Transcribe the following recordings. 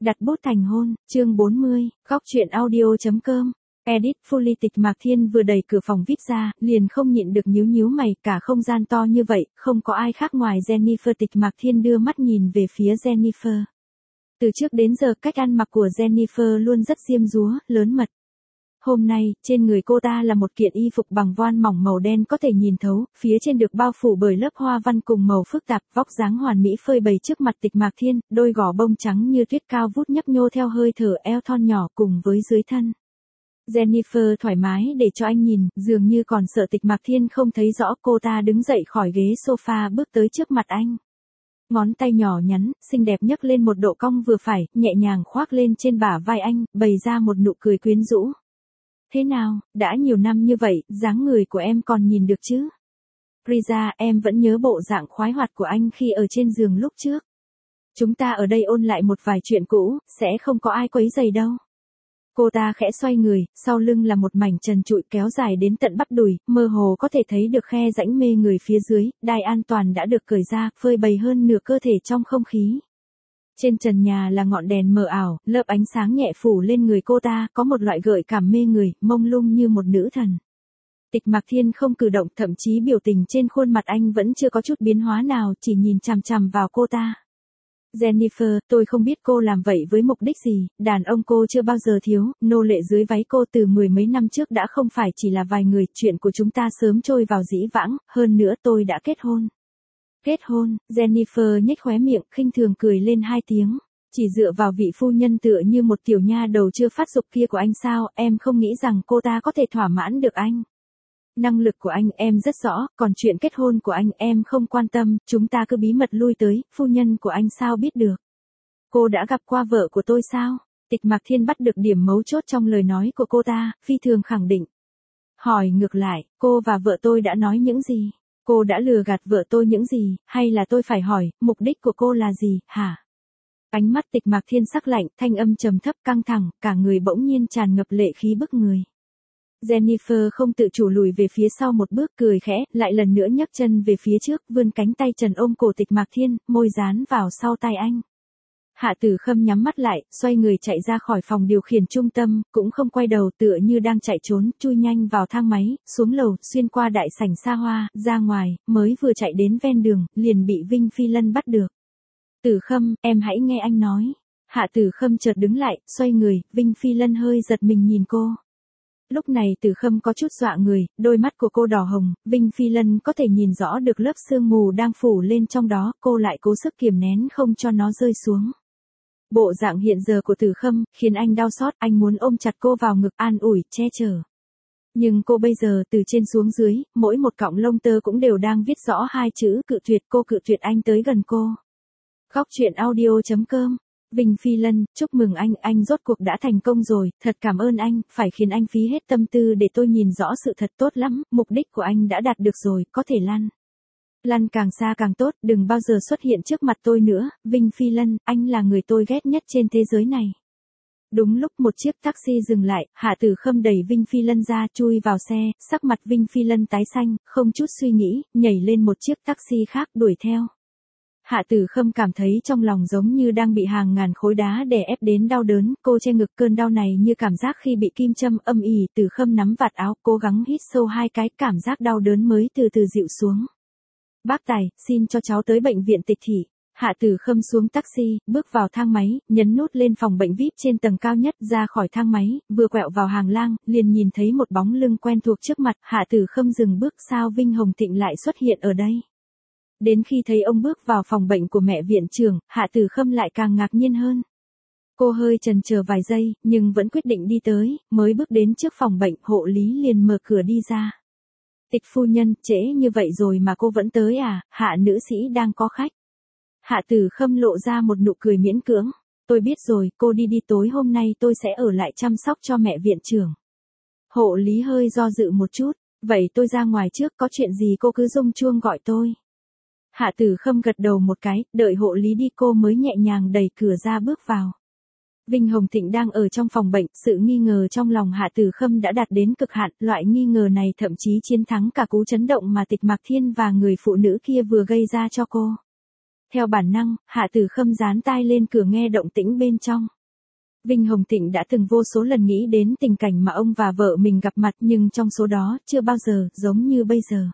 Đặt bút thành hôn, chương 40, góc truyện audio.com. Edit Fully Tịch Mạc Thiên vừa đẩy cửa phòng VIP ra, liền không nhịn được nhíu nhíu mày, cả không gian to như vậy, không có ai khác ngoài Jennifer. Tịch Mạc Thiên đưa mắt nhìn về phía Jennifer. Từ trước đến giờ cách ăn mặc của Jennifer luôn rất diêm dúa, lớn mật. Hôm nay, trên người cô ta là một kiện y phục bằng voan mỏng màu đen có thể nhìn thấu, phía trên được bao phủ bởi lớp hoa văn cùng màu phức tạp, vóc dáng hoàn mỹ phơi bày trước mặt Tịch Mạc Thiên, đôi gò bông trắng như tuyết cao vút nhấp nhô theo hơi thở eo thon nhỏ cùng với dưới thân. Jennifer thoải mái để cho anh nhìn, dường như còn sợ Tịch Mạc Thiên không thấy rõ. Cô ta đứng dậy khỏi ghế sofa bước tới trước mặt anh. Ngón tay nhỏ nhắn, xinh đẹp nhấc lên một độ cong vừa phải, nhẹ nhàng khoác lên trên bả vai anh, bày ra một nụ cười quyến rũ. Thế nào, đã nhiều năm như vậy, dáng người của em còn nhìn được chứ? Riza, em vẫn nhớ bộ dạng khoái hoạt của anh khi ở trên giường lúc trước. Chúng ta ở đây ôn lại một vài chuyện cũ, sẽ không có ai quấy rầy đâu. Cô ta khẽ xoay người, sau lưng là một mảnh trần trụi kéo dài đến tận bắp đùi, mơ hồ có thể thấy được khe rãnh mê người phía dưới, đai an toàn đã được cởi ra, phơi bày hơn nửa cơ thể trong không khí. Trên trần nhà là ngọn đèn mờ ảo, lớp ánh sáng nhẹ phủ lên người cô ta, có một loại gợi cảm mê người, mông lung như một nữ thần. Tịch Mạc Thiên không cử động, thậm chí biểu tình trên khuôn mặt anh vẫn chưa có chút biến hóa nào, chỉ nhìn chằm chằm vào cô ta. Jennifer, tôi không biết cô làm vậy với mục đích gì, đàn ông cô chưa bao giờ thiếu, nô lệ dưới váy cô từ mười mấy năm trước đã không phải chỉ là vài người, chuyện của chúng ta sớm trôi vào dĩ vãng, hơn nữa tôi đã kết hôn. Kết hôn, Jennifer nhếch khóe miệng, khinh thường cười lên hai tiếng. Chỉ dựa vào vị phu nhân tựa như một tiểu nha đầu chưa phát dục kia của anh sao, em không nghĩ rằng cô ta có thể thỏa mãn được anh. Năng lực của anh em rất rõ, còn chuyện kết hôn của anh em không quan tâm, chúng ta cứ bí mật lui tới, phu nhân của anh sao biết được. Cô đã gặp qua vợ của tôi sao? Tịch Mạc Thiên bắt được điểm mấu chốt trong lời nói của cô ta, phi thường khẳng định. Hỏi ngược lại, cô và vợ tôi đã nói những gì? Cô đã lừa gạt vợ tôi những gì, hay là tôi phải hỏi, mục đích của cô là gì, hả? Ánh mắt Tịch Mạc Thiên sắc lạnh, thanh âm trầm thấp căng thẳng, cả người bỗng nhiên tràn ngập lệ khí bức người. Jennifer không tự chủ lùi về phía sau một bước, cười khẽ, lại lần nữa nhấc chân về phía trước, vươn cánh tay trần ôm cổ Tịch Mạc Thiên, môi dán vào sau tai anh. Hạ Tử Khâm nhắm mắt lại, xoay người chạy ra khỏi phòng điều khiển trung tâm, cũng không quay đầu, tựa như đang chạy trốn, chui nhanh vào thang máy, xuống lầu, xuyên qua đại sảnh xa hoa, ra ngoài, mới vừa chạy đến ven đường, liền bị Vinh Phi Lân bắt được. Tử Khâm, em hãy nghe anh nói. Hạ Tử Khâm chợt đứng lại, xoay người, Vinh Phi Lân hơi giật mình nhìn cô. Lúc này Tử Khâm có chút dọa người, đôi mắt của cô đỏ hồng, Vinh Phi Lân có thể nhìn rõ được lớp sương mù đang phủ lên trong đó, cô lại cố sức kiềm nén không cho nó rơi xuống. Bộ dạng hiện giờ của Tử Khâm, khiến anh đau xót, anh muốn ôm chặt cô vào ngực an ủi, che chở. Nhưng cô bây giờ từ trên xuống dưới, mỗi một cọng lông tơ cũng đều đang viết rõ hai chữ cự tuyệt, cô cự tuyệt anh tới gần cô. Góc truyện audio.com. Vinh Phi Lân, chúc mừng anh rốt cuộc đã thành công rồi, thật cảm ơn anh, phải khiến anh phí hết tâm tư để tôi nhìn rõ sự thật tốt lắm, mục đích của anh đã đạt được rồi, có thể lăn. Lăn càng xa càng tốt, đừng bao giờ xuất hiện trước mặt tôi nữa, Vinh Phi Lân, anh là người tôi ghét nhất trên thế giới này. Đúng lúc một chiếc taxi dừng lại, Hạ Tử Khâm đẩy Vinh Phi Lân ra, chui vào xe, sắc mặt Vinh Phi Lân tái xanh, không chút suy nghĩ, nhảy lên một chiếc taxi khác đuổi theo. Hạ Tử Khâm cảm thấy trong lòng giống như đang bị hàng ngàn khối đá đè ép đến đau đớn, cô che ngực, cơn đau này như cảm giác khi bị kim châm âm ỉ. Tử Khâm nắm vạt áo, cố gắng hít sâu hai cái, cảm giác đau đớn mới từ từ dịu xuống. Bác tài, xin cho cháu tới bệnh viện Tịch thị. Hạ Tử Khâm xuống taxi, bước vào thang máy, nhấn nút lên phòng bệnh VIP trên tầng cao nhất, ra khỏi thang máy, vừa quẹo vào hàng lang, liền nhìn thấy một bóng lưng quen thuộc trước mặt. Hạ Tử Khâm dừng bước, sao Vinh Hồng Thịnh lại xuất hiện ở đây? Đến khi thấy ông bước vào phòng bệnh của mẹ viện trưởng, Hạ Tử Khâm lại càng ngạc nhiên hơn. Cô hơi chần chờ vài giây, nhưng vẫn quyết định đi tới, mới bước đến trước phòng bệnh, hộ lý liền mở cửa đi ra. Tịch phu nhân, trễ như vậy rồi mà cô vẫn tới à, Hạ nữ sĩ đang có khách. Hạ Tử Khâm lộ ra một nụ cười miễn cưỡng. Tôi biết rồi, cô đi tối hôm nay tôi sẽ ở lại chăm sóc cho mẹ viện trưởng. Hộ lý hơi do dự một chút, vậy tôi ra ngoài trước, có chuyện gì cô cứ rung chuông gọi tôi. Hạ Tử Khâm gật đầu một cái, đợi hộ lý đi cô mới nhẹ nhàng đẩy cửa ra bước vào. Vinh Hồng Thịnh đang ở trong phòng bệnh, sự nghi ngờ trong lòng Hạ Tử Khâm đã đạt đến cực hạn, loại nghi ngờ này thậm chí chiến thắng cả cú chấn động mà Tịch Mạc Thiên và người phụ nữ kia vừa gây ra cho cô. Theo bản năng, Hạ Tử Khâm dán tai lên cửa nghe động tĩnh bên trong. Vinh Hồng Thịnh đã từng vô số lần nghĩ đến tình cảnh mà ông và vợ mình gặp mặt, nhưng trong số đó, chưa bao giờ giống như bây giờ.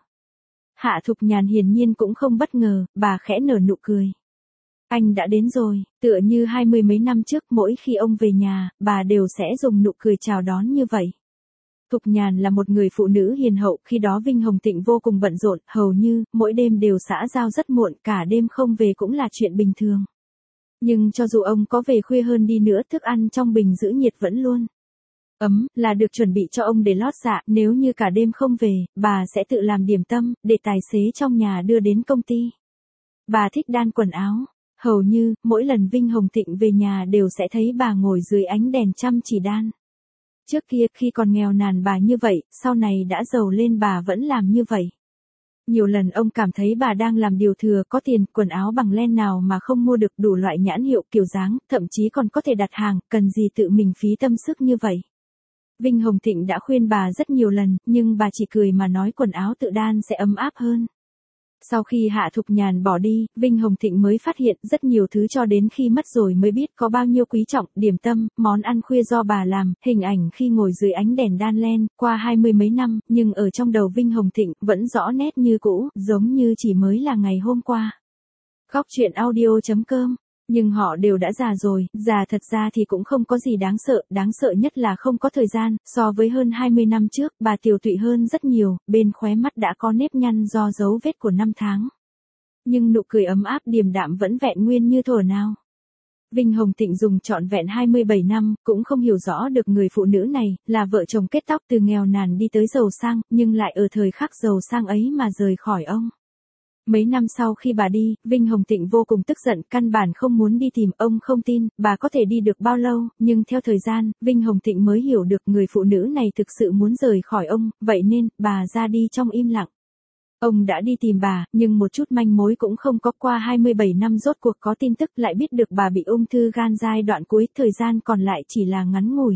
Hạ Thục Nhàn hiển nhiên cũng không bất ngờ, bà khẽ nở nụ cười. Anh đã đến rồi, tựa như 20 mấy năm trước mỗi khi ông về nhà, bà đều sẽ dùng nụ cười chào đón như vậy. Thục Nhàn là một người phụ nữ hiền hậu, khi đó Vinh Hồng Thịnh vô cùng bận rộn, hầu như, mỗi đêm đều xã giao rất muộn, cả đêm không về cũng là chuyện bình thường. Nhưng cho dù ông có về khuya hơn đi nữa, thức ăn trong bình giữ nhiệt vẫn luôn ấm, là được chuẩn bị cho ông để lót dạ, nếu như cả đêm không về, bà sẽ tự làm điểm tâm, để tài xế trong nhà đưa đến công ty. Bà thích đan quần áo, hầu như, mỗi lần Vinh Hồng Thịnh về nhà đều sẽ thấy bà ngồi dưới ánh đèn chăm chỉ đan. Trước kia khi còn nghèo nàn bà như vậy, sau này đã giàu lên bà vẫn làm như vậy. Nhiều lần ông cảm thấy bà đang làm điều thừa, có tiền, quần áo bằng len nào mà không mua được, đủ loại nhãn hiệu kiểu dáng, thậm chí còn có thể đặt hàng, cần gì tự mình phí tâm sức như vậy. Vinh Hồng Thịnh đã khuyên bà rất nhiều lần, nhưng bà chỉ cười mà nói quần áo tự đan sẽ ấm áp hơn. Sau khi Hạ Thục Nhàn bỏ đi, Vinh Hồng Thịnh mới phát hiện rất nhiều thứ cho đến khi mất rồi mới biết có bao nhiêu quý trọng, điểm tâm, món ăn khuya do bà làm, hình ảnh khi ngồi dưới ánh đèn đan len, qua 20 mấy năm, nhưng ở trong đầu Vinh Hồng Thịnh vẫn rõ nét như cũ, giống như chỉ mới là ngày hôm qua. Khóc chuyện audio.com. Nhưng họ đều đã già rồi, già thật ra thì cũng không có gì đáng sợ nhất là không có thời gian, so với hơn 20 năm trước, bà tiều tụy hơn rất nhiều, bên khóe mắt đã có nếp nhăn do dấu vết của năm tháng. Nhưng nụ cười ấm áp điềm đạm vẫn vẹn nguyên như thuở nào. Vinh Hồng Thịnh dùng trọn vẹn 27 năm, cũng không hiểu rõ được người phụ nữ này, là vợ chồng kết tóc từ nghèo nàn đi tới giàu sang, nhưng lại ở thời khắc giàu sang ấy mà rời khỏi ông. Mấy năm sau khi bà đi, Vinh Hồng Thịnh vô cùng tức giận, căn bản không muốn đi tìm, ông không tin, bà có thể đi được bao lâu, nhưng theo thời gian, Vinh Hồng Thịnh mới hiểu được người phụ nữ này thực sự muốn rời khỏi ông, vậy nên, bà ra đi trong im lặng. Ông đã đi tìm bà, nhưng một chút manh mối cũng không có, qua 27 năm rốt cuộc có tin tức lại biết được bà bị ung thư gan giai đoạn cuối, thời gian còn lại chỉ là ngắn ngủi.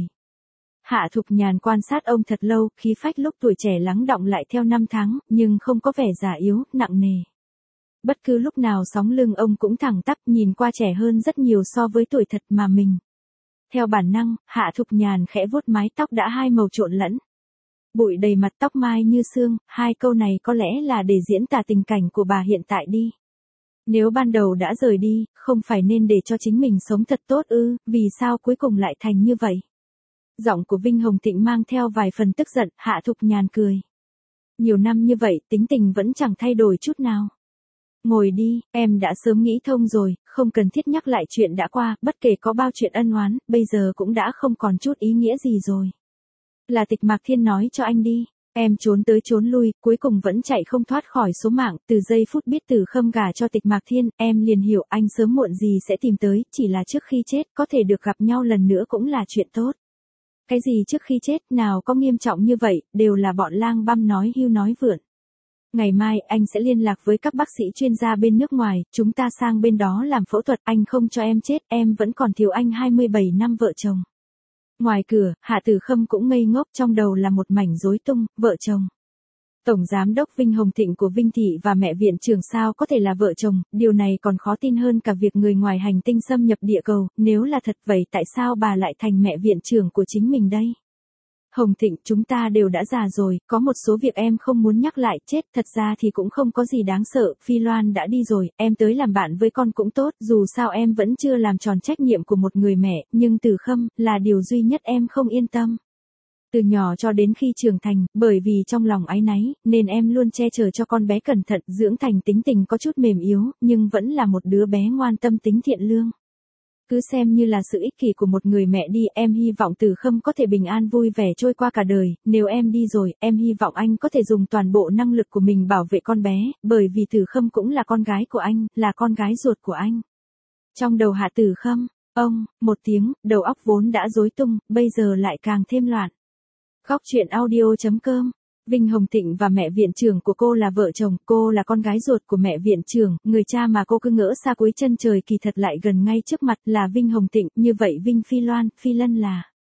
Hạ Thục Nhàn quan sát ông thật lâu, khí phách lúc tuổi trẻ lắng đọng lại theo năm tháng, nhưng không có vẻ già yếu, nặng nề. Bất cứ lúc nào sóng lưng ông cũng thẳng tắp, nhìn qua trẻ hơn rất nhiều so với tuổi thật mà mình. Theo bản năng, Hạ Thục Nhàn khẽ vuốt mái tóc đã hai màu trộn lẫn. Bụi đầy mặt, tóc mai như sương, hai câu này có lẽ là để diễn tả tình cảnh của bà hiện tại đi. Nếu ban đầu đã rời đi, không phải nên để cho chính mình sống thật tốt ư, vì sao cuối cùng lại thành như vậy? Giọng của Vinh Hồng Thịnh mang theo vài phần tức giận, Hạ Thục Nhàn cười. Nhiều năm như vậy, tính tình vẫn chẳng thay đổi chút nào. Ngồi đi, em đã sớm nghĩ thông rồi, không cần thiết nhắc lại chuyện đã qua, bất kể có bao chuyện ân oán, bây giờ cũng đã không còn chút ý nghĩa gì rồi. Là Tịch Mạc Thiên nói cho anh đi, em trốn tới trốn lui, cuối cùng vẫn chạy không thoát khỏi số mạng, từ giây phút biết Tử Khâm gả cho Tịch Mạc Thiên, em liền hiểu anh sớm muộn gì sẽ tìm tới, chỉ là trước khi chết, có thể được gặp nhau lần nữa cũng là chuyện tốt. Cái gì trước khi chết, nào có nghiêm trọng như vậy, đều là bọn lang băm nói hưu nói vượn. Ngày mai, anh sẽ liên lạc với các bác sĩ chuyên gia bên nước ngoài, chúng ta sang bên đó làm phẫu thuật, anh không cho em chết, em vẫn còn thiếu anh 27 năm vợ chồng. Ngoài cửa, Hạ Tử Khâm cũng ngây ngốc, trong đầu là một mảnh rối tung, vợ chồng. Tổng giám đốc Vinh Hồng Thịnh của Vinh Thị và mẹ viện trưởng sao có thể là vợ chồng, điều này còn khó tin hơn cả việc người ngoài hành tinh xâm nhập địa cầu, nếu là thật vậy tại sao bà lại thành mẹ viện trưởng của chính mình đây? Hồng Thịnh, chúng ta đều đã già rồi, có một số việc em không muốn nhắc lại, chết, thật ra thì cũng không có gì đáng sợ, Phi Loan đã đi rồi, em tới làm bạn với con cũng tốt, dù sao em vẫn chưa làm tròn trách nhiệm của một người mẹ, nhưng Tử Khâm, là điều duy nhất em không yên tâm. Từ nhỏ cho đến khi trưởng thành, bởi vì trong lòng áy náy, nên em luôn che chở cho con bé cẩn thận, dưỡng thành tính tình có chút mềm yếu, nhưng vẫn là một đứa bé ngoan tâm tính thiện lương. Cứ xem như là sự ích kỷ của một người mẹ đi, em hy vọng Tử Khâm có thể bình an vui vẻ trôi qua cả đời, nếu em đi rồi, em hy vọng anh có thể dùng toàn bộ năng lực của mình bảo vệ con bé, bởi vì Tử Khâm cũng là con gái của anh, là con gái ruột của anh. Trong đầu Hạ Tử Khâm, ông, một tiếng, đầu óc vốn đã rối tung, bây giờ lại càng thêm loạn. Khóc chuyện audio.com. Vinh Hồng Thịnh và mẹ viện trưởng của cô là vợ chồng, cô là con gái ruột của mẹ viện trưởng, người cha mà cô cứ ngỡ xa cuối chân trời kỳ thật lại gần ngay trước mặt là Vinh Hồng Thịnh, như vậy Vinh Phi Loan, Phi Lân là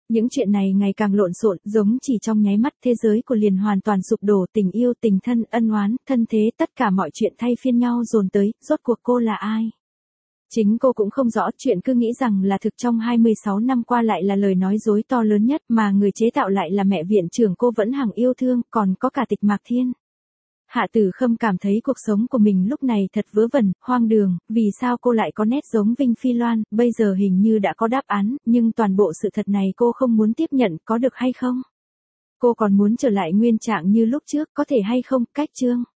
Những chuyện này ngày càng lộn xộn, giống chỉ trong nháy mắt thế giới của liền hoàn toàn sụp đổ, tình yêu, tình thân, ân oán, thân thế, tất cả mọi chuyện thay phiên nhau dồn tới, rốt cuộc cô là ai? Chính cô cũng không rõ, chuyện cứ nghĩ rằng là thực trong 26 năm qua lại là lời nói dối to lớn nhất, mà người chế tạo lại là mẹ viện trưởng cô vẫn hằng yêu thương, còn có cả Tịch Mạc Thiên. Hạ Tử Khâm cảm thấy cuộc sống của mình lúc này thật vớ vẩn, hoang đường, vì sao cô lại có nét giống Vinh Phi Loan, bây giờ hình như đã có đáp án, nhưng toàn bộ sự thật này cô không muốn tiếp nhận, có được hay không? Cô còn muốn trở lại nguyên trạng như lúc trước, có thể hay không, cách chương.